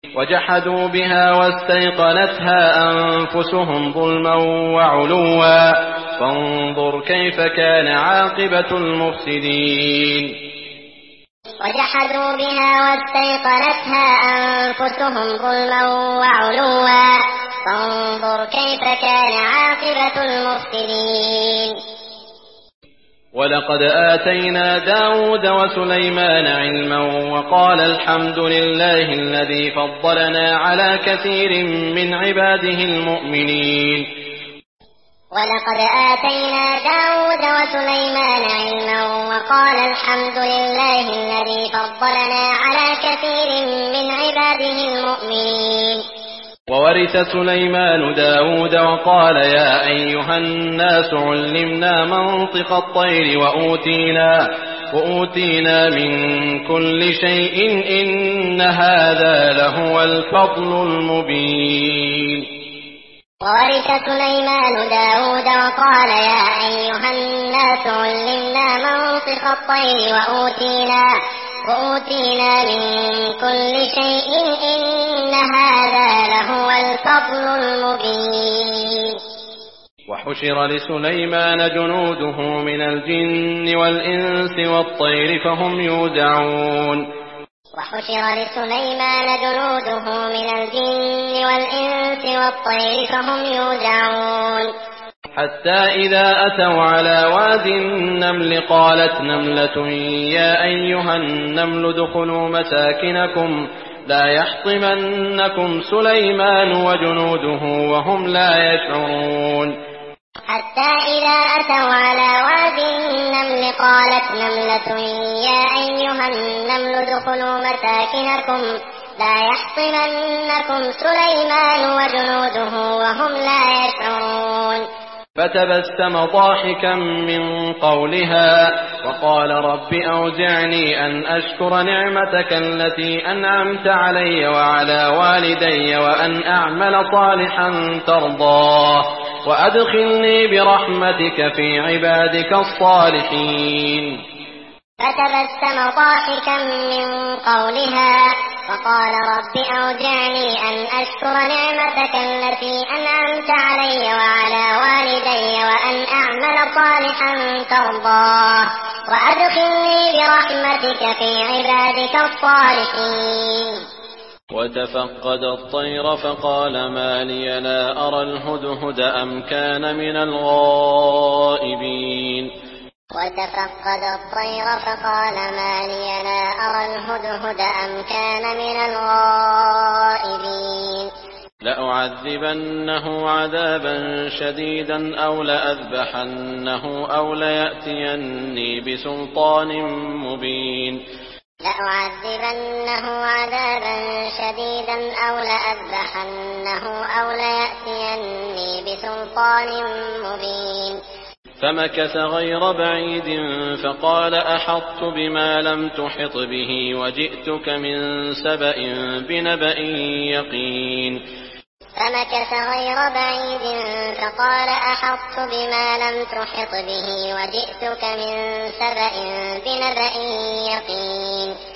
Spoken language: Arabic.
وجحدوا بها واستيقنتها أنفسهم ظلما وعلوا فانظر كيف كان عاقبة المفسدين. وجحدوا بها واستيقنتها أنفسهم ظلما وعلوا فانظر كيف كان عاقبة المفسدين. ولقد آتينا داود وسليمان علما وقال الحمد لله الذي فضلنا على كثير من عباده المؤمنين. ولقد آتينا داود وسليمان علما وقال الحمد لله الذي فضلنا على كثير من عباده المؤمنين. وورث سليمان داود وقال يا أيها الناس علمنا منطق الطير وأوتينا من كل شيء إن هذا لهو الفضل المبين. وورث سليمان داود وقال يا أيها الناس علمنا منطق الطير وأوتينا من كل شيء إن هذا لهو الفضل المبين. وحشر لسليمان جنوده من الجن والإنس والطير فهم يوزعون. وحشر لسليمان جنوده من الجن والإنس والطير فهم يوزعون. حتى إذا أتوا على واد النمل قالت نملة يا أيها النمل ادخلوا مساكنكم لا يحطمنكم سليمان وجنوده وهم لا يشعرون. حتى إذا أتوا على واد النمل قالت نملة يا أيها النمل ادخلوا مساكنكم لا يحطمنكم سليمان وجنوده وهم لا يشعرون. فتبسم ضاحكا من قولها وقال رب أوزعني أن أشكر نعمتك التي أنعمت علي وعلى والدي وأن أعمل صالحا ترضاه وأدخلني برحمتك في عبادك الصالحين. فتبسم ضاحكا من قولها وقال رب أوزعني أن أشكر نعمتك التي أنعمت علي وعلى والدي وأن أعمل صالحا ترضاه وأدخلني برحمتك في عبادك الصالحين. وتفقد الطير فقال ما لي لا أرى الهدهد أم كان من الغائبين. وتفقد الطير فقال ما لي لا أرى الهدهد أم كان من الغائبين. لأعذبنه عذابا شديدا أو لأذبحنه أو ليأتيني بسلطان مبين. لأعذبنه عذابا شديدا أو لأذبحنه أو ليأتيني بسلطان مبين. فمكث غير بعيد فقال أحطت بما لم تحط به وجئتك من سبأ بنبأ يقين. فمكث غير بعيد فقال أحطت بما لم تحط به وجئتك من سبأ بنبأ يقين.